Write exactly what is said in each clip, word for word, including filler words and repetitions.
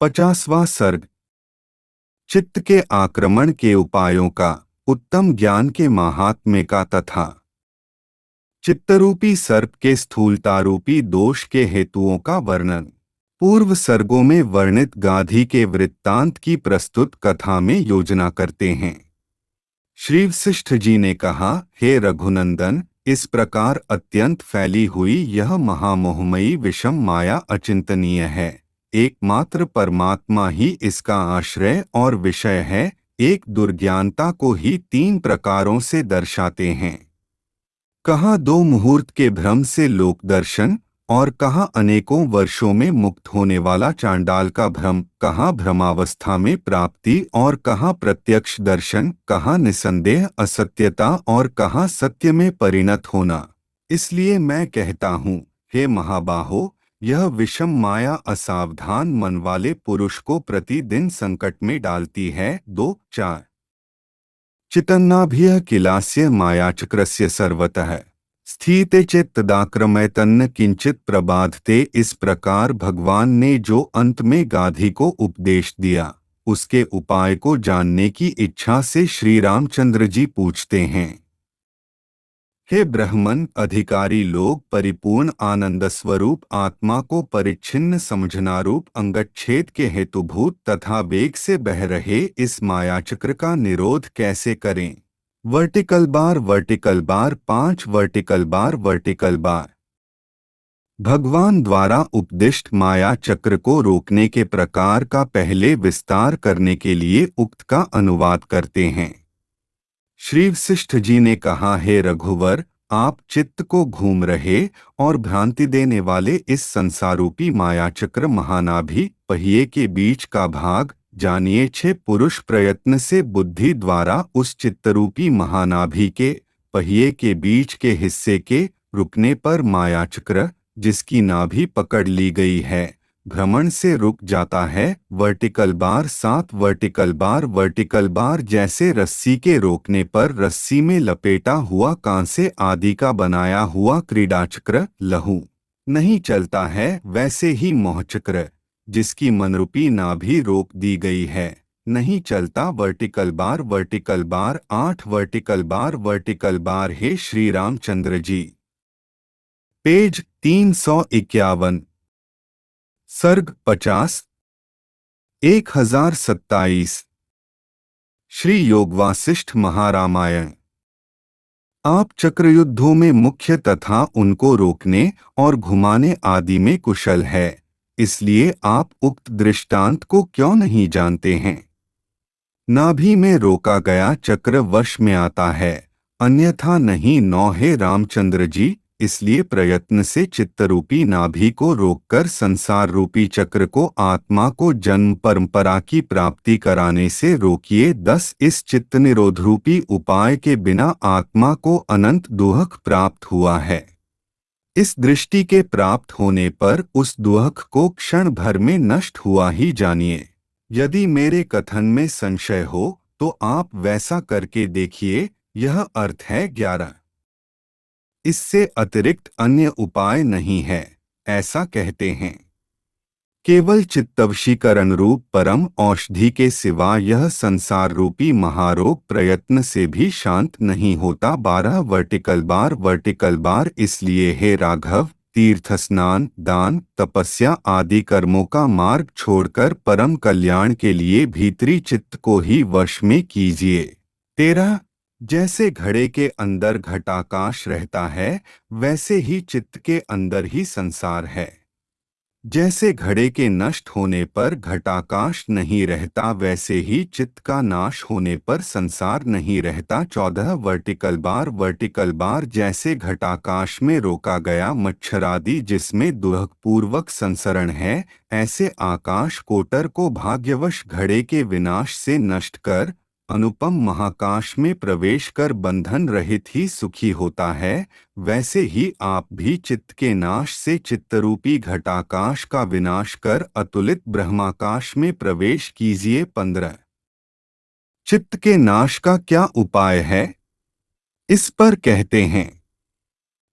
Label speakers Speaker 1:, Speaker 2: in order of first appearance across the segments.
Speaker 1: पचासवां सर्ग। चित्त के आक्रमण के उपायों का, उत्तम ज्ञान के महात्म्य का तथा चित्तरूपी सर्प के स्थूलतारूपी दोष के हेतुओं का वर्णन। पूर्व सर्गों में वर्णित गाधी के वृत्तांत की प्रस्तुत कथा में योजना करते हैं। श्री वशिष्ठ जी ने कहा, हे रघुनंदन, इस प्रकार अत्यंत फैली हुई यह महामोहमयी विषम माया अचिंतनीय है। एकमात्र परमात्मा ही इसका आश्रय और विषय है। एक दुर्ज्ञानता को ही तीन प्रकारों से दर्शाते हैं। कहाँ दो मुहूर्त के भ्रम से लोक दर्शन, और कहाँ अनेकों वर्षों में मुक्त होने वाला चांडाल का भ्रम, कहाँ भ्रमावस्था में प्राप्ति और कहाँ प्रत्यक्ष दर्शन, कहाँ निसंदेह असत्यता और कहाँ सत्य में परिणत होना। इसलिए मैं कहता हूँ, हे महाबाहो, यह विषम माया असावधान मन वाले पुरुष को प्रतिदिन संकट में डालती है। दो चार चितन्नाभिः किलास्य मायाचक्रस्य सर्वतः स्थिते चेत तदाक्रमय तन्न किंचित प्रबाधते। इस प्रकार भगवान ने जो अंत में गाधी को उपदेश दिया, उसके उपाय को जानने की इच्छा से श्री रामचंद्र जी पूछते हैं, हे ब्राह्मण, अधिकारी लोग परिपूर्ण आनंद स्वरूप आत्मा को परिच्छिन्न समझना रूप अंगच्छेद के हेतुभूत तथा वेग से बह रहे इस मायाचक्र का निरोध कैसे करें। वर्टिकल बार वर्टिकल बार पांच वर्टिकल बार वर्टिकल बार। भगवान द्वारा उपदिष्ट माया चक्र को रोकने के प्रकार का पहले विस्तार करने के लिए उक्त का अनुवाद करते हैं। श्री वशिष्ठ जी ने कहा, हे रघुवर, आप चित्त को घूम रहे और भ्रांति देने वाले इस संसारूपी मायाचक्र महानाभि पहिए के बीच का भाग जानिए। छह पुरुष प्रयत्न से बुद्धि द्वारा उस चित्तरूपी महानाभि के पहिए के बीच के हिस्से के रुकने पर मायाचक्र, जिसकी नाभि पकड़ ली गई है, भ्रमण से रुक जाता है। वर्टिकल बार सात वर्टिकल बार वर्टिकल बार जैसे रस्सी के रोकने पर रस्सी में लपेटा हुआ कांसे आदि का बनाया हुआ क्रीडाचक्र लहू नहीं चलता है, वैसे ही मोहचक्र, जिसकी मनरूपी नाभि रोक दी गई है, नहीं चलता। वर्टिकल बार वर्टिकल बार आठ वर्टिकल बार वर्टिकल बार। हे श्री रामचंद्र जी, पेज तीन सौ इक्यावन, सर्ग पचास, एक हजार सत्ताईस। श्री योग वासिष्ठ महारामायण। आप चक्रयुद्धों में मुख्य तथा उनको रोकने और घुमाने आदि में कुशल है, इसलिए आप उक्त दृष्टांत को क्यों नहीं जानते हैं। नाभि में रोका गया चक्र वश में आता है, अन्यथा नहीं। नौ हे रामचंद्र जी, इसलिए प्रयत्न से चित्तरूपी नाभि को रोककर संसार रूपी चक्र को, आत्मा को जन्म परंपरा की प्राप्ति कराने से रोकिए। दस इस चित्त निरोध रूपी उपाय के बिना आत्मा को अनंत दुख प्राप्त हुआ है। इस दृष्टि के प्राप्त होने पर उस दुख को क्षण भर में नष्ट हुआ ही जानिए। यदि मेरे कथन में संशय हो तो आप वैसा करके देखिए। यह अर्थ है ग्यारह। इससे अतिरिक्त अन्य उपाय नहीं है, ऐसा कहते हैं। केवल चित्तवशीकरण रूप परम औषधि के सिवा यह संसार रूपी महारोग प्रयत्न से भी शांत नहीं होता। बारह वर्टिकल बार वर्टिकल बार। इसलिए हे राघव, तीर्थ स्नान दान तपस्या आदि कर्मों का मार्ग छोड़कर परम कल्याण के लिए भीतरी चित्त को ही वश में कीजिए। तेरह जैसे घड़े के अंदर घटाकाश रहता है, वैसे ही चित्त के अंदर ही संसार है। जैसे घड़े के नष्ट होने पर घटाकाश नहीं रहता, वैसे ही चित्त का नाश होने पर संसार नहीं रहता। चौदह वर्टिकल बार वर्टिकल बार। जैसे घटाकाश में रोका गया मच्छरादि जिसमें दुःखपूर्वक संसरण है, ऐसे आकाश कोटर को भाग्यवश घड़े के विनाश से नष्ट कर अनुपम महाकाश में प्रवेश कर बंधन रहित ही सुखी होता है, वैसे ही आप भी चित्त के नाश से चित्तरूपी घटाकाश का विनाश कर अतुलित ब्रह्माकाश में प्रवेश कीजिए। पंद्रह चित्त के नाश का क्या उपाय है, इस पर कहते हैं।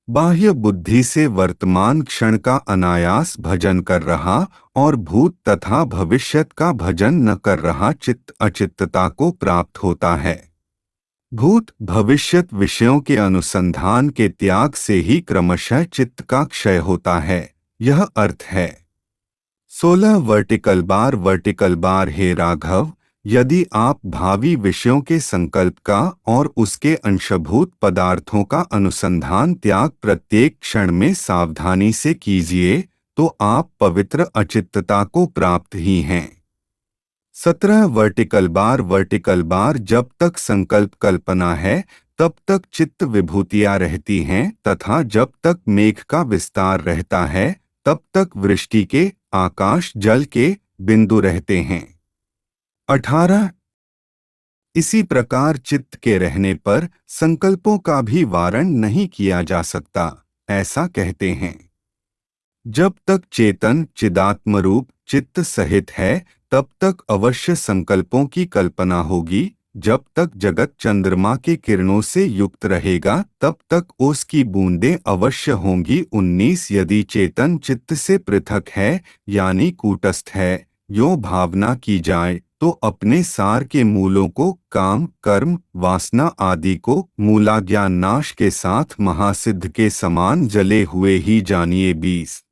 Speaker 1: बाह्य बुद्धि से वर्तमान क्षण का अनायास भजन कर रहा और भूत तथा भविष्यत का भजन न कर रहा चित्त अचित्तता को प्राप्त होता है। भूत भविष्यत विषयों के अनुसंधान के त्याग से ही क्रमशः चित्त का क्षय होता है। यह अर्थ है। सोलह वर्टिकल बार वर्टिकल बार हे राघव, यदि आप भावी विषयों के संकल्प का और उसके अंशभूत पदार्थों का अनुसंधान त्याग प्रत्येक क्षण में सावधानी से कीजिए तो आप पवित्र अचित्तता को प्राप्त ही हैं। सत्रह वर्टिकल बार वर्टिकल बार जब तक संकल्प कल्पना है तब तक चित्त विभूतियां रहती हैं तथा जब तक मेघ का विस्तार रहता है तब तक वृष्टि के आकाश जल के बिंदु रहते हैं। अठारह इसी प्रकार चित्त के रहने पर संकल्पों का भी वारण नहीं किया जा सकता, ऐसा कहते हैं। जब तक चेतन चिदात्मरूप चित्त सहित है तब तक अवश्य संकल्पों की कल्पना होगी। जब तक जगत चंद्रमा के किरणों से युक्त रहेगा तब तक ओस की बूंदें अवश्य होंगी। उन्नीस यदि चेतन चित्त से पृथक है यानी कूटस्थ है, यो भावना की जाए तो अपने सार के मूलों को काम कर्म वासना आदि को मूलाज्ञान नाश के साथ महासिद्ध के समान जले हुए ही जानिए। बीस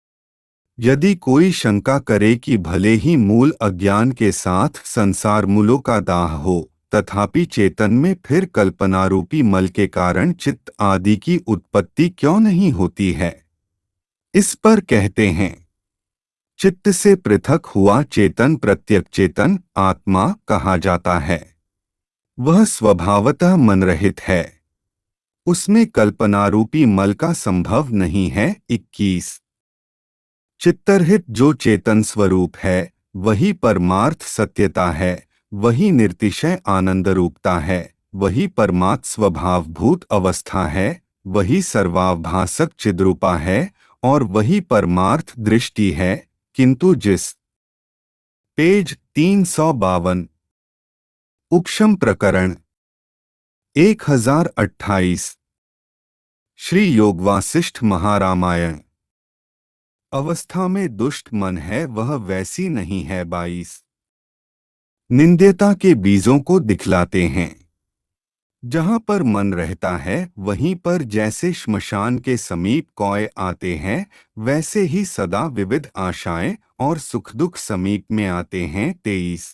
Speaker 1: यदि कोई शंका करे कि भले ही मूल अज्ञान के साथ संसार मूलों का दाह हो तथापि चेतन में फिर कल्पनारूपी मल के कारण चित्त आदि की उत्पत्ति क्यों नहीं होती है, इस पर कहते हैं चित्त से पृथक हुआ चेतन प्रत्यक चेतन आत्मा कहा जाता है। वह स्वभावतः मनरहित है, उसमें कल्पनारूपी मल का संभव नहीं है। इक्कीस चित्तरहित जो चेतन स्वरूप है वही परमार्थ सत्यता है, वही निर्तिशय आनंद रूपता है, वही परमात्म स्वभावभूत अवस्था है, वही सर्वाभासक चिद्रूपा है और वही परमार्थ दृष्टि है। किंतु जिस पेज तीन सौ बावन उपशम प्रकरण एक हजार अट्ठाईस श्री योग वासिष्ठ महारामायण अवस्था में दुष्ट मन है वह वैसी नहीं है। बाईस निंद्यता के बीजों को दिखलाते हैं। जहाँ पर मन रहता है वहीं पर जैसे श्मशान के समीप कौए आते हैं वैसे ही सदा विविध आशाएं और सुख दुख समीप में आते हैं। तेईस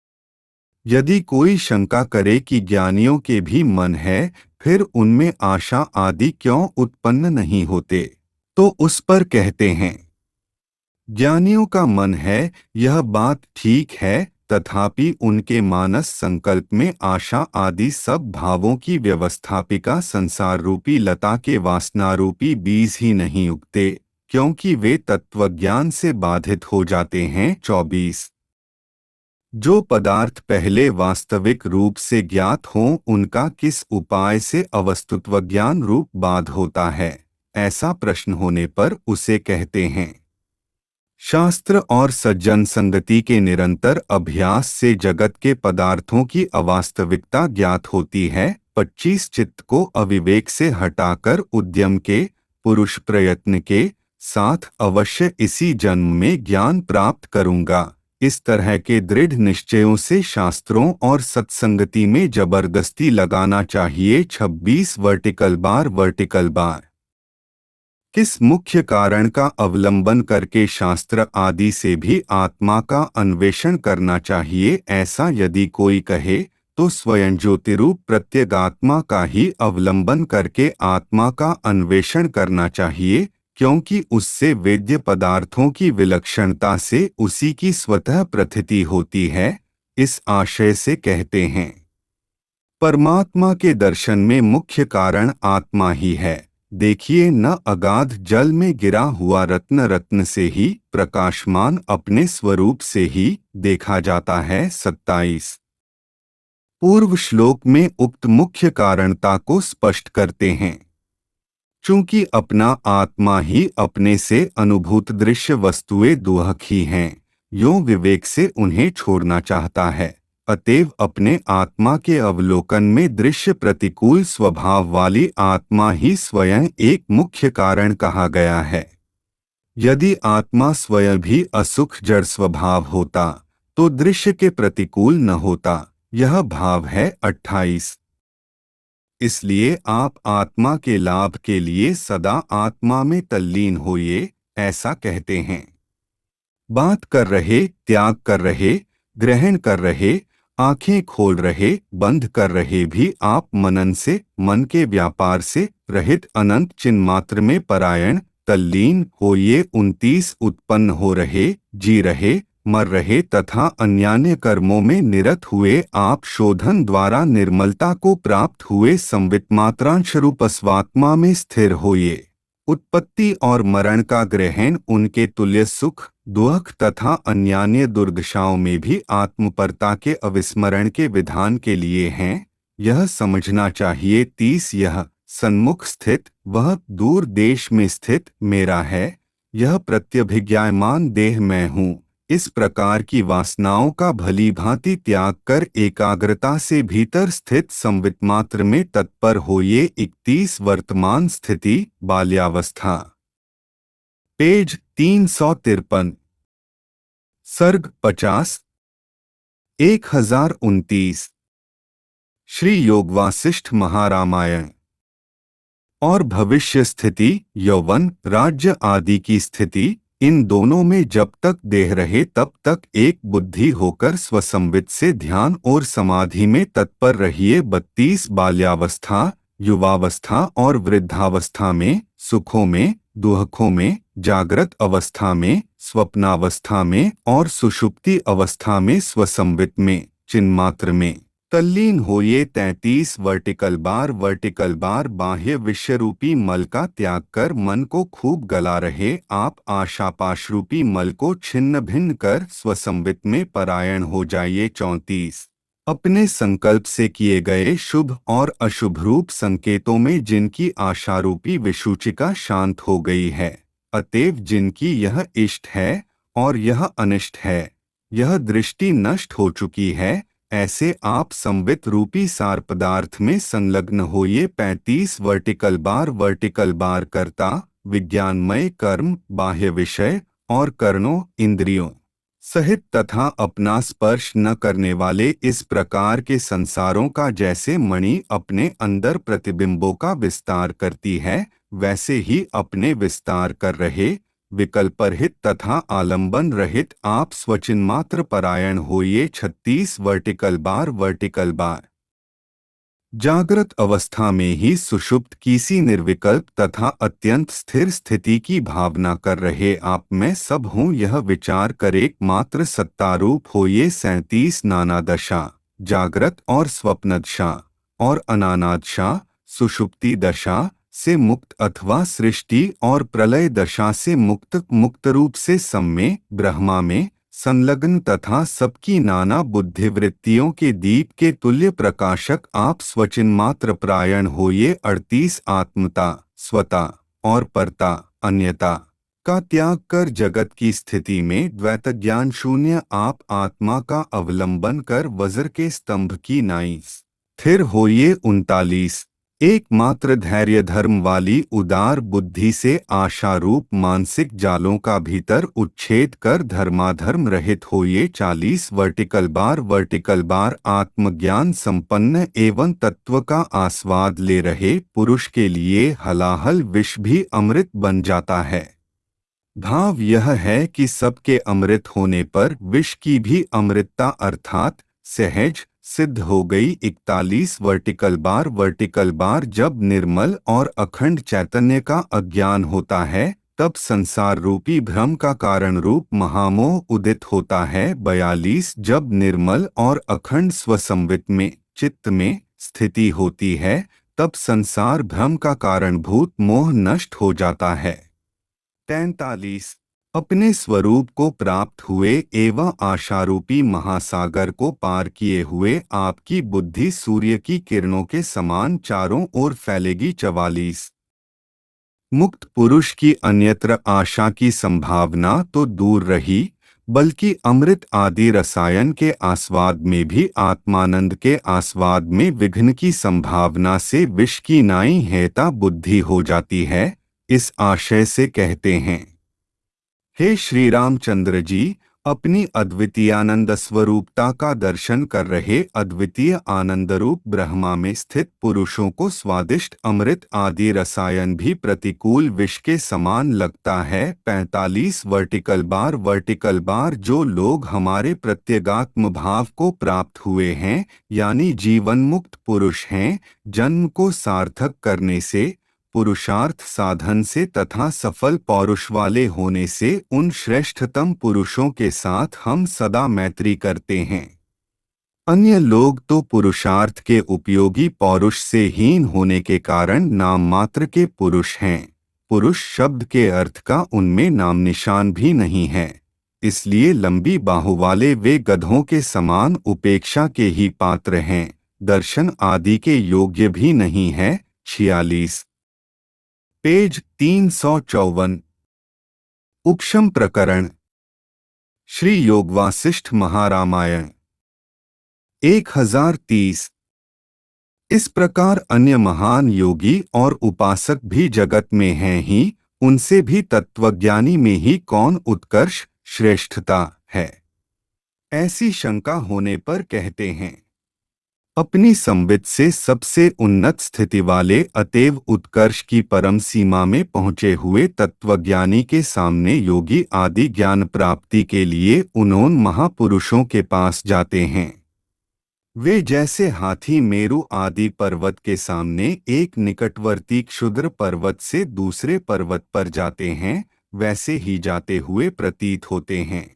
Speaker 1: यदि कोई शंका करे कि ज्ञानियों के भी मन है फिर उनमें आशा आदि क्यों उत्पन्न नहीं होते, तो उस पर कहते हैं ज्ञानियों का मन है यह बात ठीक है तथापि उनके मानस संकल्प में आशा आदि सब भावों की व्यवस्थापिका संसार रूपी लता के वासनारूपी बीज ही नहीं उगते क्योंकि वे तत्वज्ञान से बाधित हो जाते हैं। चौबीस जो पदार्थ पहले वास्तविक रूप से ज्ञात हों उनका किस उपाय से अवस्तुत्वज्ञान रूप बाध होता है, ऐसा प्रश्न होने पर उसे कहते हैं शास्त्र और सज्जन संगति के निरंतर अभ्यास से जगत के पदार्थों की अवास्तविकता ज्ञात होती है। पच्चीस चित्त को अविवेक से हटाकर उद्यम के पुरुष प्रयत्न के साथ अवश्य इसी जन्म में ज्ञान प्राप्त करूंगा, इस तरह के दृढ़ निश्चयों से शास्त्रों और सत्संगति में जबरदस्ती लगाना चाहिए। छब्बीस वर्टिकल बार वर्टिकल बार किस मुख्य कारण का अवलंबन करके शास्त्र आदि से भी आत्मा का अन्वेषण करना चाहिए, ऐसा यदि कोई कहे तो स्वयं ज्योतिरूप प्रत्यगात्मा का ही अवलंबन करके आत्मा का अन्वेषण करना चाहिए क्योंकि उससे वेद्य पदार्थों की विलक्षणता से उसी की स्वतः प्रतीति होती है। इस आशय से कहते हैं परमात्मा के दर्शन में मुख्य कारण आत्मा ही है। देखिए न अगाध जल में गिरा हुआ रत्न रत्न से ही प्रकाशमान अपने स्वरूप से ही देखा जाता है। सत्ताईस पूर्व श्लोक में उक्त मुख्य कारणता को स्पष्ट करते हैं। चूंकि अपना आत्मा ही अपने से अनुभूत दृश्य वस्तुएं दुहक ही हैं, यो विवेक से उन्हें छोड़ना चाहता है अतएव अपने आत्मा के अवलोकन में दृश्य प्रतिकूल स्वभाव वाली आत्मा ही स्वयं एक मुख्य कारण कहा गया है। यदि आत्मा स्वयं भी असुख जड़ स्वभाव होता तो दृश्य के प्रतिकूल न होता। यह भाव है अट्ठाईस। इसलिए आप आत्मा के लाभ के लिए सदा आत्मा में तल्लीन होइए, ऐसा कहते हैं। बात कर रहे, त्याग कर रहे, ग्रहण कर रहे, आंखें खोल रहे, बंद कर रहे भी आप मनन से, मन के व्यापार से रहित अनंत चिन्मात्र में परायण तल्लीन होइए। उनतीस उत्पन्न हो रहे, जी रहे, मर रहे तथा अन्यान्य कर्मों में निरत हुए आप शोधन द्वारा निर्मलता को प्राप्त हुए संवित मात्रांश रूप स्वात्मा में स्थिर होइए। उत्पत्ति और मरण का ग्रहण उनके तुल्य सुख दुख तथा अन्यान्य दुर्दशाओं में भी आत्मपरता के अविस्मरण के विधान के लिए हैं, यह समझना चाहिए। तीस यह सन्मुख स्थित वह दूर देश में स्थित मेरा है, यह प्रत्यभिज्ञायमान देह मैं हूँ। इस प्रकार की वासनाओं का भली भांति त्याग कर एकाग्रता से भीतर स्थित संवित मात्र में तत्पर होइए। इकतीस वर्तमान स्थिति बाल्यावस्था। पेज तीन सौ तिरपन। सर्ग पचास एक हजार उनतीस। श्री योग वासिष्ठ महारामायण। और भविष्य स्थिति यौवन राज्य आदि की स्थिति, इन दोनों में जब तक देह रहे तब तक एक बुद्धि होकर स्वसंवित से ध्यान और समाधि में तत्पर रहिए। बत्तीस बाल्यावस्था युवावस्था और वृद्धावस्था में, सुखों में दुखों में, जागृत अवस्था में, स्वप्नावस्था में और सुषुप्ति अवस्था में स्वसंवित में चिन्मात्र में तल्लीन होइए। तैंतीस वर्टिकल बार वर्टिकल बार बाह्य विषयरूपी मल का त्याग कर मन को खूब गला रहे आप आशापाश रूपी मल को छिन्न भिन्न कर स्वसंवित में परायण हो जाइए। चौंतीस अपने संकल्प से किए गए शुभ और अशुभ रूप संकेतों में जिनकी आशारूपी विसूचिका शांत हो गई है, अतएव जिनकी यह इष्ट है और यह अनिष्ट है, यह दृष्टि नष्ट हो चुकी है, ऐसे आप संवित रूपी सार पदार्थ में संलग्न होइए। पैंतीस वर्टिकल बार वर्टिकल बार कर्ता विज्ञानमय कर्म बाह्य विषय और कर्णों इंद्रियों सहित तथा अपना स्पर्श न करने वाले इस प्रकार के संसारों का जैसे मणि अपने अंदर प्रतिबिंबों का विस्तार करती है, वैसे ही अपने विस्तार कर रहे विकल्परहित तथा आलंबन रहित आप स्वचिन्मात्र परायण होइए। छत्तीस वर्टिकल बार वर्टिकल बार जागृत अवस्था में ही सुषुप्त किसी निर्विकल्प तथा अत्यंत स्थिर स्थिति की भावना कर रहे आप मैं सब हूँ यह विचार कर एकमात्र सत्तारूप होइए। सैंतीस नाना दशा जागृत और स्वप्न दशा और अनाना दशा सुषुप्ति दशा से मुक्त अथवा सृष्टि और प्रलय दशा से मुक्त मुक्त रूप से सम्मे ब्रह्मा में संलग्न तथा सबकी नाना बुद्धिवृत्तियों के दीप के तुल्य प्रकाशक आप स्वचिन्मात्र प्रायण होइए। अड़तीस आत्मता स्वता और परता अन्यता का त्याग कर जगत की स्थिति में द्वैत ज्ञान शून्य आप आत्मा का अवलंबन कर वज्र के स्तंभ की नाई स्थिर होइए। उनतालीस एकमात्र धैर्य धर्म वाली उदार बुद्धि से आशारूप मानसिक जालों का भीतर उच्छेद कर धर्माधर्म रहित होइए। चालीस वर्टिकल बार वर्टिकल बार आत्मज्ञान संपन्न एवं तत्व का आस्वाद ले रहे पुरुष के लिए हलाहल विष भी अमृत बन जाता है। भाव यह है कि सबके अमृत होने पर विष की भी अमृतता अर्थात सहज सिद्ध हो गई। इकतालीस वर्टिकल बार वर्टिकल बार जब निर्मल और अखंड चैतन्य का अज्ञान होता है तब संसार रूपी भ्रम का कारण रूप महामोह उदित होता है। बयालीस जब निर्मल और अखंड स्वसंवित में चित्त में स्थिति होती है तब संसार भ्रम का कारणभूत मोह नष्ट हो जाता है। तैंतालीस अपने स्वरूप को प्राप्त हुए एवं आशारूपी महासागर को पार किए हुए आपकी बुद्धि सूर्य की किरणों के समान चारों ओर फैलेगी। चवालीस मुक्त पुरुष की अन्यत्र आशा की संभावना तो दूर रही, बल्कि अमृत आदि रसायन के आस्वाद में भी आत्मानंद के आस्वाद में विघ्न की संभावना से विष की नाई हेता बुद्धि हो जाती है। इस आशय से कहते हैं, हे श्री रामचंद्र जी, अपनी अद्वितीयानंद स्वरूपता का दर्शन कर रहे अद्वितीय आनंदरूप ब्रह्मा में स्थित पुरुषों को स्वादिष्ट अमृत आदि रसायन भी प्रतिकूल विष के समान लगता है। पैंतालीस वर्टिकल बार वर्टिकल बार जो लोग हमारे प्रत्यगात्म भाव को प्राप्त हुए हैं, यानी जीवन मुक्त पुरुष हैं, जन्म को सार्थक करने से, पुरुषार्थ साधन से तथा सफल पौरुष वाले होने से उन श्रेष्ठतम पुरुषों के साथ हम सदा मैत्री करते हैं। अन्य लोग तो पुरुषार्थ के उपयोगी पौरुष से हीन होने के कारण नाम मात्र के पुरुष हैं। पुरुष शब्द के अर्थ का उनमें नाम निशान भी नहीं है, इसलिए लंबी बाहु वाले वे गधों के समान उपेक्षा के ही पात्र हैं, दर्शन आदि के योग्य भी नहीं है। छियालीस पेज तीन सौ चौवन। उपशम प्रकरण, श्री योग वासिष्ठ महारामायण एक हजार तीस। इस प्रकार अन्य महान योगी और उपासक भी जगत में हैं ही, उनसे भी तत्वज्ञानी में ही कौन उत्कर्ष श्रेष्ठता है, ऐसी शंका होने पर कहते हैं, अपनी संवित से सबसे उन्नत स्थिति वाले अतएव उत्कर्ष की परम सीमा में पहुँचे हुए तत्वज्ञानी के सामने योगी आदि ज्ञान प्राप्ति के लिए उन्होंने महापुरुषों के पास जाते हैं। वे जैसे हाथी मेरु आदि पर्वत के सामने एक निकटवर्ती क्षुद्र पर्वत से दूसरे पर्वत पर जाते हैं, वैसे ही जाते हुए प्रतीत होते हैं।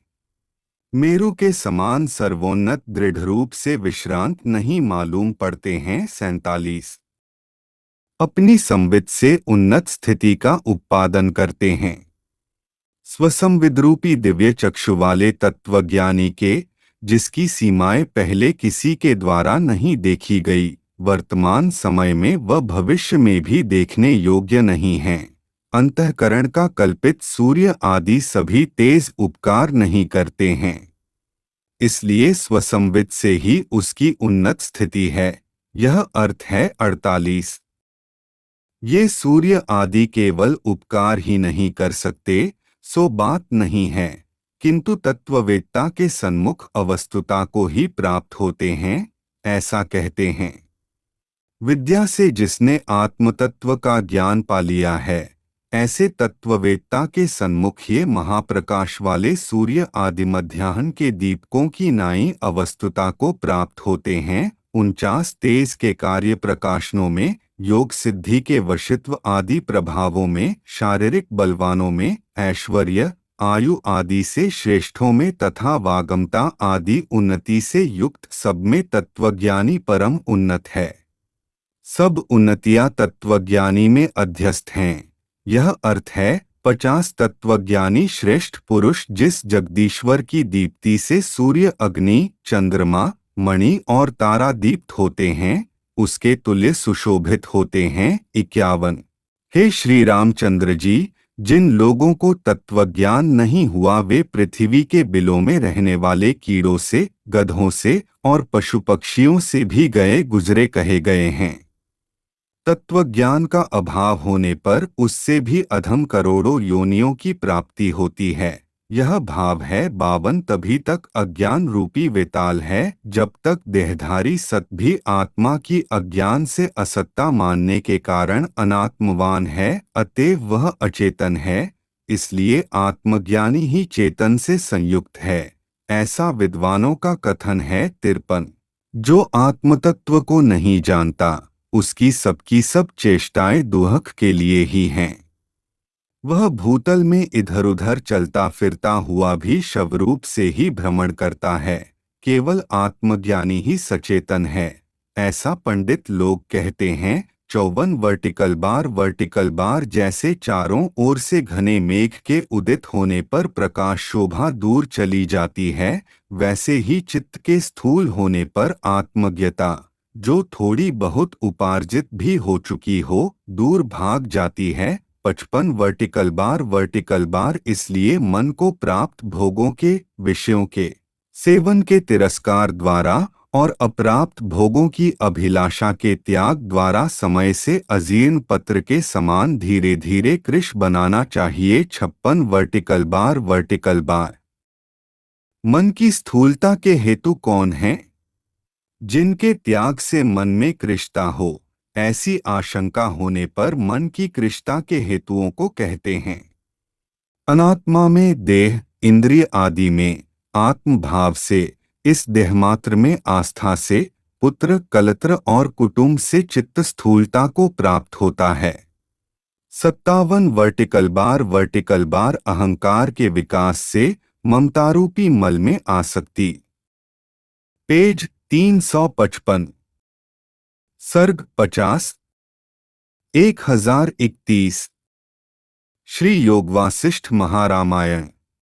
Speaker 1: मेरु के समान सर्वोन्नत दृढ़ रूप से विश्रांत नहीं मालूम पड़ते हैं। सैंतालीस अपनी संवित से उन्नत स्थिति का उत्पादन करते हैं। स्वसंविद्रूपी दिव्य चक्षु वाले तत्वज्ञानी के, जिसकी सीमाएं पहले किसी के द्वारा नहीं देखी गई, वर्तमान समय में व भविष्य में भी देखने योग्य नहीं हैं। अंतःकरण का कल्पित सूर्य आदि सभी तेज उपकार नहीं करते हैं, इसलिए स्वसंवित से ही उसकी उन्नत स्थिति है। यह अर्थ है अड़तालीस। ये सूर्य आदि केवल उपकार ही नहीं कर सकते, सो बात नहीं है, किंतु तत्ववेत्ता के सन्मुख अवस्तुता को ही प्राप्त होते हैं, ऐसा कहते हैं। विद्या से जिसने आत्मतत्व का ज्ञान पा लिया है, ऐसे तत्ववेत्ता के सन्मुख ये महाप्रकाश वाले सूर्य आदि मध्याह्न के दीपकों की नाई अवस्तुता को प्राप्त होते हैं। उनचास तेज के कार्य प्रकाशनों में, योग सिद्धि के वशित्व आदि प्रभावों में, शारीरिक बलवानों में, ऐश्वर्य आयु आदि से श्रेष्ठों में तथा वागमता आदि उन्नति से युक्त सब में तत्वज्ञानी परम उन्नत है। सब उन्नतियां तत्वज्ञानी में अध्यस्त हैं। यह अर्थ है, पचास तत्वज्ञानी श्रेष्ठ पुरुष जिस जगदीश्वर की दीप्ति से सूर्य अग्नि चंद्रमा मणि और तारा दीप्त होते हैं, उसके तुल्य सुशोभित होते हैं। इक्यावन हे श्री रामचंद्र जी, जिन लोगों को तत्वज्ञान नहीं हुआ वे पृथ्वी के बिलों में रहने वाले कीड़ों से, गधों से और पशु पक्षियों से भी गए गुजरे कहे गए हैं। तत्वज्ञान का अभाव होने पर उससे भी अधम करोड़ों योनियों की प्राप्ति होती है। यह भाव है बावन। तभी तक अज्ञान रूपी वेताल है, जब तक देहधारी सत भी आत्मा की अज्ञान से असत्ता मानने के कारण अनात्मवान है, अतएव वह अचेतन है, इसलिए आत्मज्ञानी ही चेतन से संयुक्त है, ऐसा विद्वानों का कथन है। तिरपन जो आत्मतत्व को नहीं जानता, उसकी सबकी सब चेष्टाएं दुहक के लिए ही हैं। वह भूतल में इधर उधर चलता फिरता हुआ भी शवरूप से ही भ्रमण करता है, केवल आत्मज्ञानी ही सचेतन है, ऐसा पंडित लोग कहते हैं। चौवन वर्टिकल बार वर्टिकल बार जैसे चारों ओर से घने मेघ के उदित होने पर प्रकाश शोभा दूर चली जाती है, वैसे ही चित्त के स्थूल होने पर आत्मज्ञता, जो थोड़ी बहुत उपार्जित भी हो चुकी हो, दूर भाग जाती है। पचपन वर्टिकल बार वर्टिकल बार इसलिए मन को प्राप्त भोगों के, विषयों के सेवन के तिरस्कार द्वारा और अप्राप्त भोगों की अभिलाषा के त्याग द्वारा समय से अजीर्ण पत्र के समान धीरे धीरे कृश बनाना चाहिए। छप्पन वर्टिकल बार वर्टिकल बार मन की स्थूलता के हेतु कौन हैं? जिनके त्याग से मन में कृशता हो। ऐसी आशंका होने पर मन की कृशता के हेतुओं को कहते हैं। अनात्मा में देह, इंद्रिय आदि में आत्मभाव से, इस देहमात्र में आस्था से, पुत्र, कलत्र और कुटुंब से चित्त स्थूलता को प्राप्त होता है। सत्तावन वर्टिकल बार वर्टिकल बार अहंकार के विकास से, ममतारूपी मल में आसक्ति। पेज तीन सौ पचपन। सर्ग पचास एक हजार इकतीस। श्री योग वासिष्ठ महारामायण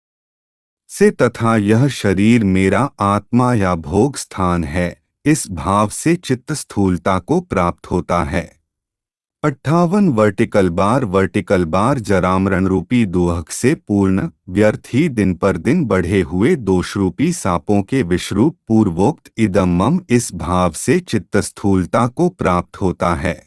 Speaker 1: से तथा यह शरीर मेरा आत्मा या भोग स्थान है, इस भाव से चित्त स्थूलता को प्राप्त होता है। अट्ठावन वर्टिकल बार वर्टिकल बार जरामरण रूपी दुहक से पूर्ण, व्यर्थ ही दिन पर दिन बढ़े हुए दोषरूपी सापों के विषरूप पूर्वोक्त इदम मम, इस भाव से चित्त स्थूलता को प्राप्त होता है।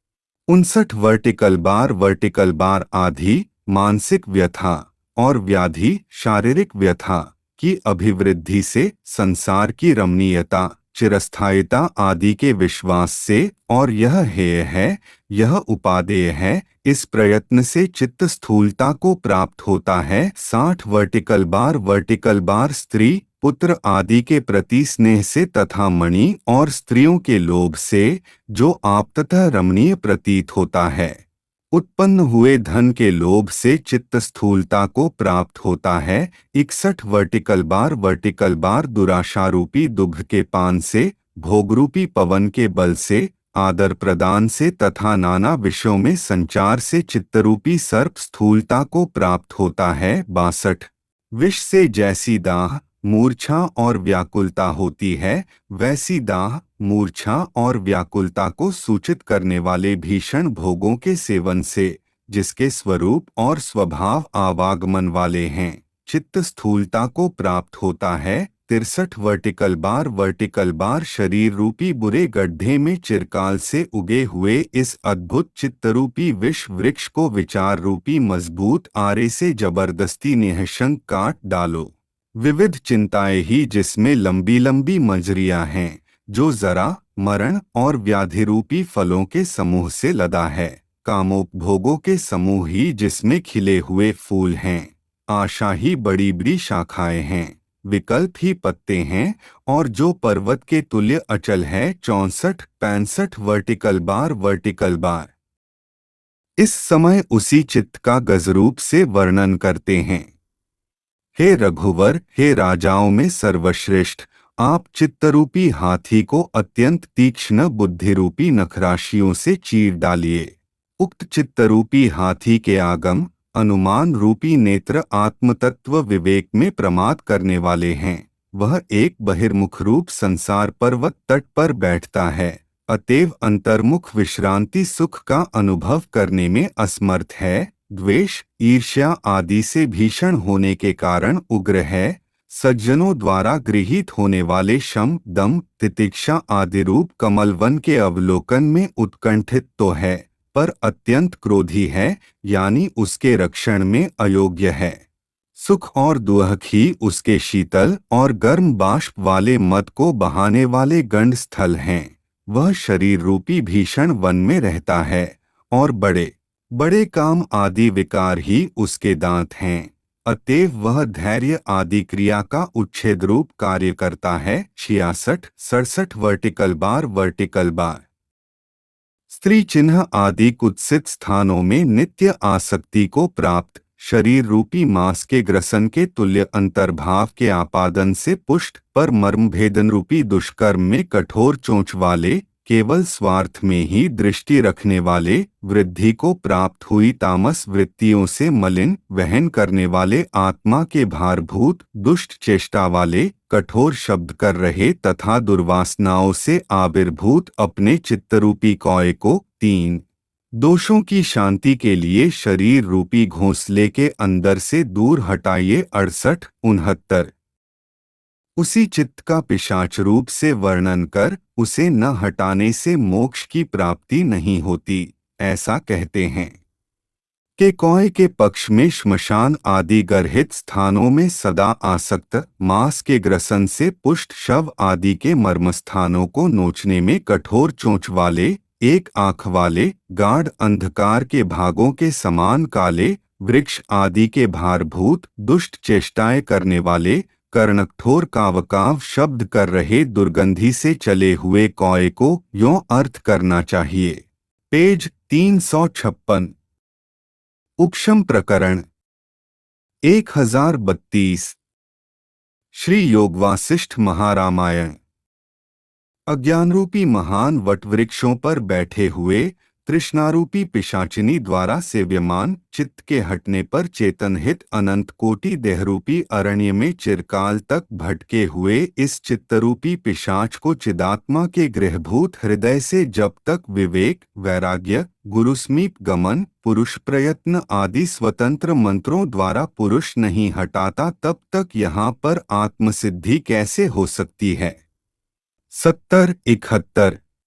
Speaker 1: उनसठ वर्टिकल बार वर्टिकल बार आधि, मानसिक व्यथा और व्याधि, शारीरिक व्यथा की अभिवृद्धि से, संसार की रमणीयता, चिरस्थायिता आदि के विश्वास से और यह हेय है, यह उपादेय है, इस प्रयत्न से चित्त स्थूलता को प्राप्त होता है। साठ वर्टिकल बार वर्टिकल बार स्त्री, पुत्र आदि के प्रति स्नेह से तथा मणि और स्त्रियों के लोभ से, जो आप्ततः रमणीय प्रतीत होता है, उत्पन्न हुए धन के लोभ से चित्त स्थूलता को प्राप्त होता है। इकसठ वर्टिकल बार वर्टिकल बार दुराशारूपी दुग्ध के पान से, भोगरूपी पवन के बल से, आदर प्रदान से तथा नाना विषयों में संचार से चित्तरूपी सर्प स्थूलता को प्राप्त होता है। बासठ विष से जैसी दाह, मूर्छा और व्याकुलता होती है, वैसी दाह, मूर्छा और व्याकुलता को सूचित करने वाले भीषण भोगों के सेवन से, जिसके स्वरूप और स्वभाव आवागमन वाले हैं, चित्त स्थूलता को प्राप्त होता है। तिरसठ वर्टिकल बार वर्टिकल बार शरीर रूपी बुरे गड्ढे में चिरकाल से उगे हुए इस अद्भुत चित्तरूपी विष वृक्ष को विचार रूपी मजबूत आरे से जबरदस्ती निःशंक काट डालो। विविध चिंताएं ही जिसमें लंबी लंबी मंजरियां हैं, जो जरा, मरण और व्याधि रूपी फलों के समूह से लदा है, कामोपभोगों के समूह ही जिसमें खिले हुए फूल हैं, आशा ही बड़ी बड़ी शाखाएं हैं, विकल्प ही पत्ते हैं, और जो पर्वत के तुल्य अचल है। चौसठ पैंसठ वर्टिकल बार वर्टिकल बार इस समय उसी चित्त का गजरूप से वर्णन करते हैं। हे रघुवर, हे राजाओं में सर्वश्रेष्ठ, आप चित्तरूपी हाथी को अत्यंत तीक्ष्ण बुद्धिरूपी नखराशियों से चीर डालिए। उक्त चित्तरूपी हाथी के आगम, अनुमान रूपी नेत्र आत्मतत्व विवेक में प्रमाद करने वाले हैं। वह एक बहिर्मुख रूप संसार पर्वत तट पर बैठता है, अतएव अंतर्मुख विश्रांति सुख का अनुभव करने में असमर्थ है। द्वेष, ईर्ष्या आदि से भीषण होने के कारण उग्र है। सज्जनों द्वारा गृहीत होने वाले शम, दम, तितिक्षा आदि रूप कमलवन के अवलोकन में उत्कंठित तो है, पर अत्यंत क्रोधी है, यानी उसके रक्षण में अयोग्य है। सुख और दुहक ही उसके शीतल और गर्म बाष्प वाले मद को बहाने वाले गंड स्थल हैं। वह शरीर रूपी भीषण वन में रहता है, और बड़े बड़े काम आदि विकार ही उसके दांत हैं, अतएव वह धैर्य आदि क्रिया का उच्छेद रूप कार्य करता है। छियासठ सड़सठ वर्टिकल बार वर्टिकल बार स्त्री चिन्ह आदि कुत्सित स्थानों में नित्य आसक्ति को प्राप्त, शरीर रूपी मांस के ग्रसन के तुल्य अंतर्भाव के आपादन से पुष्ट, पर मर्म भेदन रूपी दुष्कर्म में कठोर चोंच वाले, केवल स्वार्थ में ही दृष्टि रखने वाले, वृद्धि को प्राप्त हुई तामस वृत्तियों से मलिन, वहन करने वाले, आत्मा के भारभूत दुष्ट चेष्टा वाले, कठोर शब्द कर रहे तथा दुर्वासनाओं से आविर्भूत अपने चित्तरूपी कौए को, तीन दोषों की शांति के लिए शरीर रूपी घोंसले के अंदर से दूर हटाइए। अड़सठ उनहत्तर उसी चित्त का पिशाच रूप से वर्णन कर उसे न हटाने से मोक्ष की प्राप्ति नहीं होती। ऐसा कहते हैं कि कौए के पक्ष में श्मशान आदि गर्हित स्थानों में सदा आसक्त मांस के ग्रसन से पुष्ट शव आदि के मर्मस्थानों को नोचने में कठोर चोंच वाले, एक आंख वाले, गाढ़ अंधकार के भागों के समान काले वृक्ष आदि के भारभूत दुष्ट चेष्टाएं करने वाले, कर्णकठोर कावकाव शब्द कर रहे दुर्गंधी से चले हुए कौए को यों अर्थ करना चाहिए। पेज तीन सौ छप्पन उपशम प्रकरण एक हजार बत्तीस श्री योग वासिष्ठ महारामायण। अज्ञानरूपी महान वटवृक्षों पर बैठे हुए तृष्णारूपी पिशाचिनी द्वारा सेव्यमान चित्त के हटने पर चेतनहित अनंत कोटि देहरूपी अरण्य में चिरकाल तक भटके हुए इस चित्तरूपी पिशाच को चिदात्मा के गृहभूत हृदय से जब तक विवेक, वैराग्य, गुरुस्मीप गमन, पुरुष प्रयत्न आदि स्वतंत्र मंत्रों द्वारा पुरुष नहीं हटाता तब तक यहाँ पर आत्मसिद्धि कैसे हो सकती है। सत्तर इकहत्तर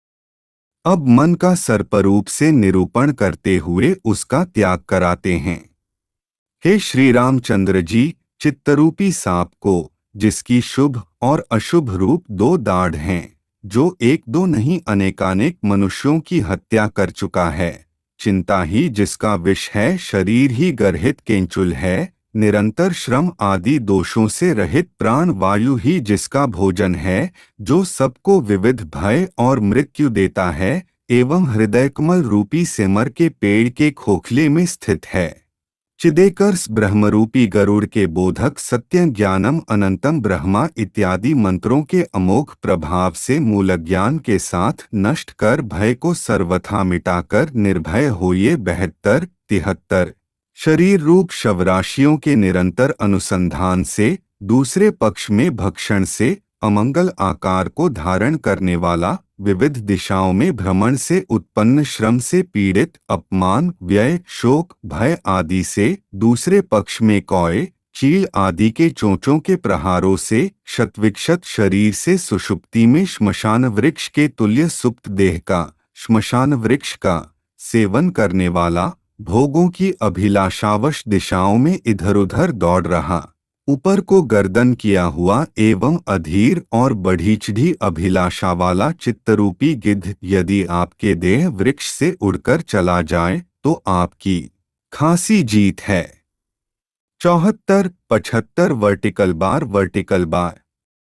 Speaker 1: अब मन का सर्परूप से निरूपण करते हुए उसका त्याग कराते हैं। हे श्री रामचंद्र जी, चित्तरूपी सांप को, जिसकी शुभ और अशुभ रूप दो दाढ़ हैं, जो एक दो नहीं अनेकानेक मनुष्यों की हत्या कर चुका है, चिंता ही जिसका विष है, शरीर ही गर्हित केंचुल है, निरंतर श्रम आदि दोषों से रहित प्राण वायु ही जिसका भोजन है, जो सबको विविध भय और मृत्यु देता है, एवं हृदयकमल रूपी सिमर के पेड़ के खोखले में स्थित है। चिदेकर्ष ब्रह्मरूपी गरुड़ के बोधक सत्य ज्ञानम अनंतम ब्रह्मा इत्यादि मंत्रों के अमोघ प्रभाव से मूल ज्ञान के साथ नष्ट कर भय को सर्वथा मिटाकर निर्भय होइए। बहत्तर तिहत्तर शरीर रूप शवराशियों के निरंतर अनुसंधान से, दूसरे पक्ष में भक्षण से, अमंगल आकार को धारण करने वाला, विविध दिशाओं में भ्रमण से उत्पन्न श्रम से पीड़ित, अपमान, व्यय, शोक, भय आदि से, दूसरे पक्ष में कौए, चील आदि के चोंचों के प्रहारों से, शतविक्षत शरीर से सुषुप्ति में श्मशान वृक्ष के तुल्य सुप्त देह का, श्मशान वृक्ष का सेवन करने वाला, भोगों की अभिलाषावश दिशाओं में इधर उधर दौड़ रहा, ऊपर को गर्दन किया हुआ एवं अधीर और बढ़ीचढ़ी अभिलाषा वाला चित्तरूपी गिद्ध यदि आपके देह वृक्ष से उड़कर चला जाए तो आपकी खासी जीत है। चौहत्तर पचहत्तर वर्टिकल बार वर्टिकल बार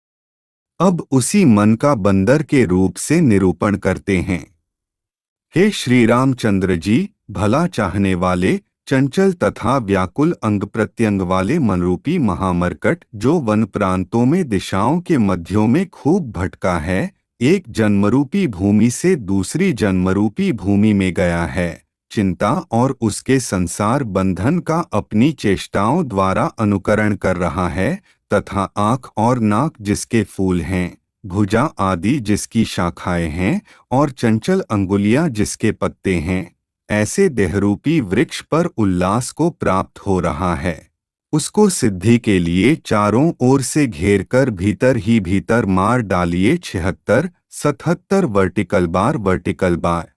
Speaker 1: अब उसी मन का बंदर के रूप से निरूपण करते हैं। हे श्री रामचंद्र जी, भला चाहने वाले, चंचल तथा व्याकुल अंग प्रत्यंग वाले मनरूपी महामरकट जो वन प्रांतों में दिशाओं के मध्यों में खूब भटका है, एक जन्मरूपी भूमि से दूसरी जन्मरूपी भूमि में गया है, चिंता और उसके संसार बंधन का अपनी चेष्टाओं द्वारा अनुकरण कर रहा है, तथा आँख और नाक जिसके फूल हैं, भुजा आदि जिसकी शाखाएं हैं, और चंचल अंगुलियां जिसके पत्ते हैं, ऐसे देहरूपी वृक्ष पर उल्लास को प्राप्त हो रहा है। उसको सिद्धि के लिए चारों ओर से घेरकर भीतर ही भीतर मार डालिए। छिहत्तर सतहत्तर वर्टिकल बार वर्टिकल बार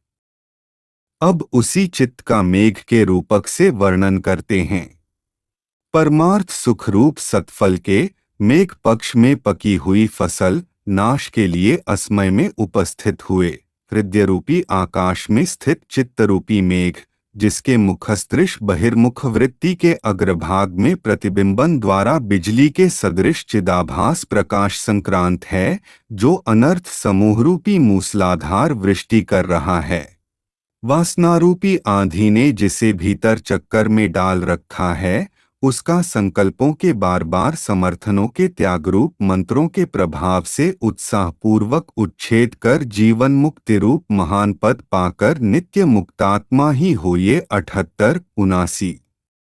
Speaker 1: अब उसी चित्त का मेघ के रूपक से वर्णन करते हैं। परमार्थ सुखरूप सतफल के मेघ पक्ष में पकी हुई फसल नाश के लिए असमय में उपस्थित हुए। हृदय रूपी आकाश में स्थित चित्तरूपी मेघ, जिसके मुखसदृश बहिर्मुख वृत्ति के अग्रभाग में प्रतिबिंबन द्वारा बिजली के सदृश चिदाभास प्रकाश संक्रांत है, जो अनर्थ समूहरूपी मूसलाधार वृष्टि कर रहा है। वासनारूपी आंधी ने जिसे भीतर चक्कर में डाल रखा है, उसका संकल्पों के बार बार समर्थनों के त्यागरूप मंत्रों के प्रभाव से उत्साहपूर्वक उच्छेद कर जीवन मुक्ति रूप महान पद पाकर नित्य मुक्तात्मा ही होइए। अठहत्तर उनासी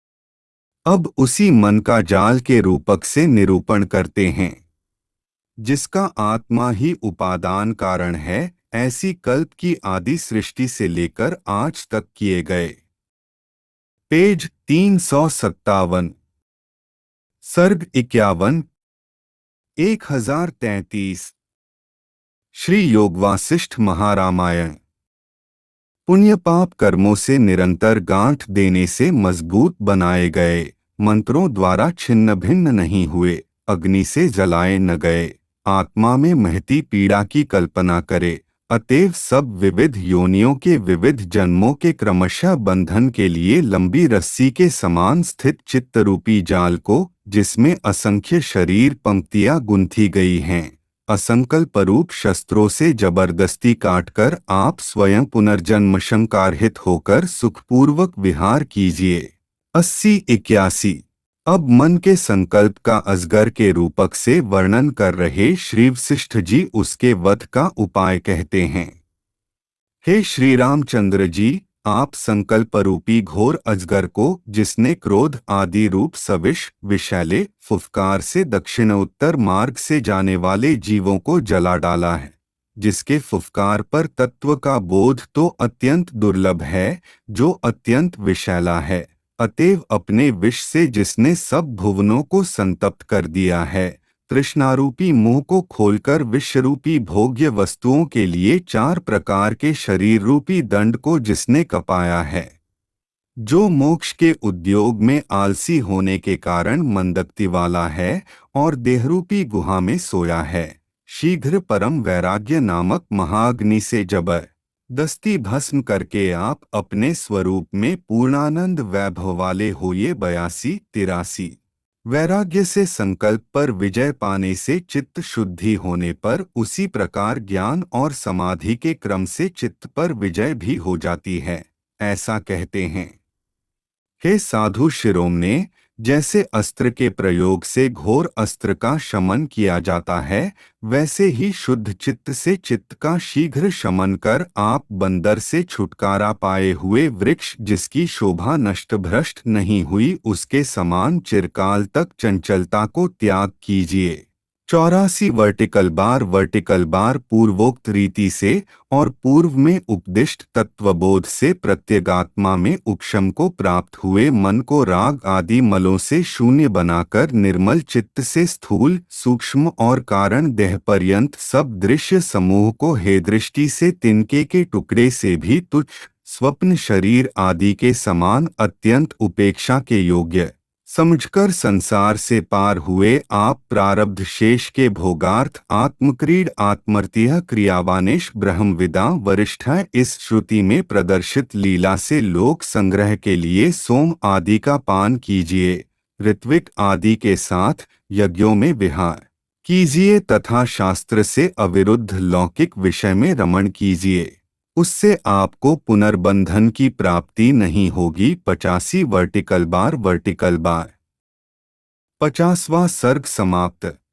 Speaker 1: अब उसी मन का जाल के रूपक से निरूपण करते हैं, जिसका आत्मा ही उपादान कारण है, ऐसी कल्प की आदि सृष्टि से लेकर आज तक किए गए। पेज तीन सौ सत्तावन। सर्ग इक्यावन। एक हजार तैंतीस। श्री योग वासिष्ठ महारामायण। पुण्य पाप कर्मों से निरंतर गांठ देने से मजबूत बनाए गए, मंत्रों द्वारा छिन्न भिन्न नहीं हुए, अग्नि से जलाए न गए, आत्मा में महती पीड़ा की कल्पना करे, अतएव सब विविध योनियों के विविध जन्मों के क्रमशः बंधन के लिए लंबी रस्सी के समान स्थित चित्तरूपी जाल को, जिसमें असंख्य शरीर पंक्तियां गुंथी गई हैं, असंकल्प रूप शस्त्रों से जबरदस्ती काटकर आप स्वयं पुनर्जन्म शंकारहित होकर सुखपूर्वक विहार कीजिए। अस्सी इक्यासी। अब मन के संकल्प का अजगर के रूपक से वर्णन कर रहे श्री वशिष्ठ जी उसके वध का उपाय कहते हैं। हे श्री रामचंद्र जी, आप संकल्प रूपी घोर अजगर को, जिसने क्रोध आदि रूप सविष विषैले फुफकार से दक्षिण उत्तर मार्ग से जाने वाले जीवों को जला डाला है, जिसके फुफकार पर तत्व का बोध तो अत्यंत दुर्लभ है, जो अत्यंत विषैला है, अतएव अपने विष से जिसने सब भुवनों को संतप्त कर दिया है, तृष्णारूपी मुंह को खोलकर विषरूपी भोग्य वस्तुओं के लिए चार प्रकार के शरीर रूपी दंड को जिसने कपाया है, जो मोक्ष के उद्योग में आलसी होने के कारण मंदक्ति वाला है और देहरूपी गुहा में सोया है, शीघ्र परम वैराग्य नामक महाअग्नि से जबर दस्ती भस्म करके आप अपने स्वरूप में पूर्णानंद वैभव वाले होइए। बयासी तिरासी। वैराग्य से संकल्प पर विजय पाने से चित्त शुद्धि होने पर उसी प्रकार ज्ञान और समाधि के क्रम से चित्त पर विजय भी हो जाती है, ऐसा कहते हैं। हे साधु शिरोमणे, जैसे अस्त्र के प्रयोग से घोर अस्त्र का शमन किया जाता है, वैसे ही शुद्ध चित्त से चित्त का शीघ्र शमन कर आप बंदर से छुटकारा पाए हुए वृक्ष, जिसकी शोभा नष्ट भ्रष्ट नहीं हुई, उसके समान चिरकाल तक चंचलता को त्याग कीजिए। चौरासी वर्टिकल बार वर्टिकल बार पूर्वोक्त रीति से और पूर्व में उपदिष्ट तत्वबोध से प्रत्यगात्मा में उपशम को प्राप्त हुए मन को राग आदि मलों से शून्य बनाकर निर्मल चित्त से स्थूल सूक्ष्म और कारण देह पर्यंत सब दृश्य समूह को हे दृष्टि से तिनके के टुकड़े से भी तुच्छ स्वप्न शरीर आदि के समान अत्यंत उपेक्षा के योग्य समझकर संसार से पार हुए आप प्रारब्ध शेष के भोगार्थ आत्मक्रीड आत्मर्त्य क्रियावानेश ब्रह्मविदा वरिष्ठ इस श्रुति में प्रदर्शित लीला से लोक संग्रह के लिए सोम आदि का पान कीजिए, ऋत्विक आदि के साथ यज्ञों में विहार कीजिए तथा शास्त्र से अविरुद्ध लौकिक विषय में रमण कीजिए, उससे आपको पुनर्बंधन की प्राप्ति नहीं होगी। पचासी वर्टिकल बार वर्टिकल बार। पचासवां सर्ग समाप्त।